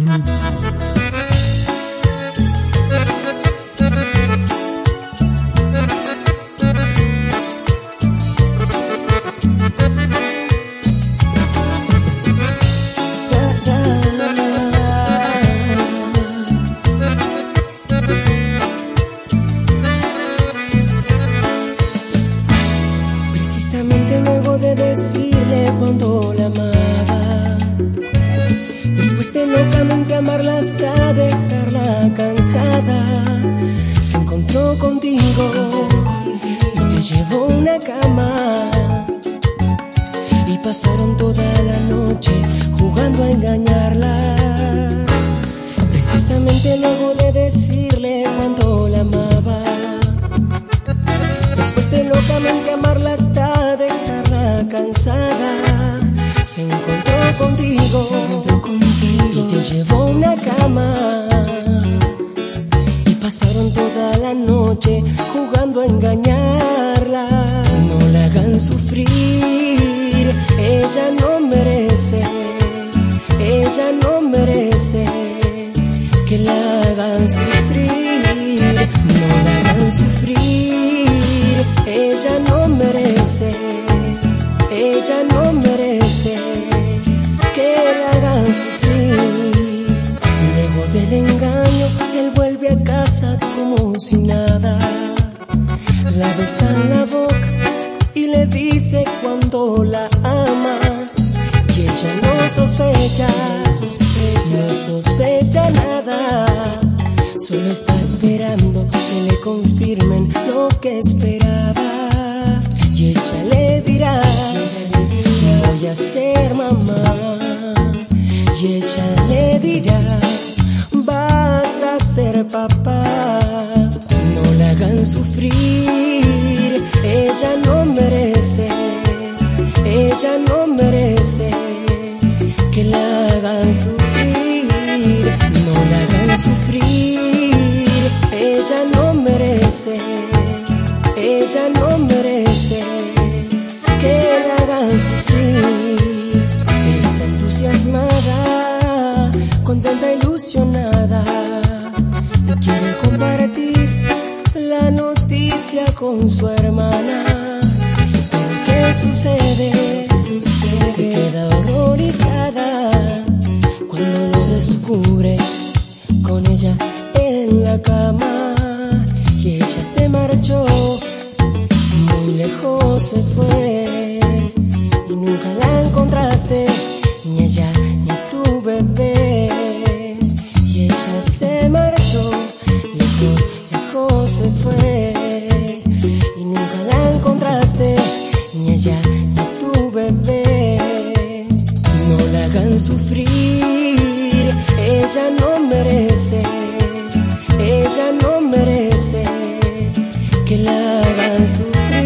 Precisamente luego de decirle cuánto la amaba, después de locamente amarla hasta dejarla cansada, se encontró contigo y te llevó a una cama, y pasaron toda la noche jugando a engañarla. Precisamente luego de decirle cuánto la amaba, después de locamente amarla hasta dejarla cansada, se encontró contigo y te llevó a una cama, y pasaron toda la noche jugando a engañarla. No la hagan sufrir, ella no merece, ella no merece que la hagan sufrir. No la hagan sufrir, ella no merece, ella no merece que la hagan sufrir. Luego del engaño, él vuelve a casa como si nada, la besa en la boca y le dice cuánto la ama, y ella no sospecha, no sospecha nada, solo está esperando que le confirmen lo que esperaba. Y ella le dirá, voy a ser mamá. Y ella le dirá, vas a ser papá. No la hagan sufrir, ella no merece, ella no merece que la hagan sufrir. No la hagan sufrir, ella no merece, ella no merece que la hagan sufrir. Está entusiasmada, contenta, ilusionada, y quiere compartir la noticia con su hermana. Pero ¿qué sucede? Se queda horrorizada cuando lo descubre con ella en la cama. Y ella se marchó, muy lejos se fue, y nunca la encontraste, ni ella ni tu bebé. Y ella se marchó, lejos, lejos se fue, y nunca la encontraste, ni ella ni tu bebé. No la hagan sufrir, ella no merece, ella no merece que la hagan sufrir.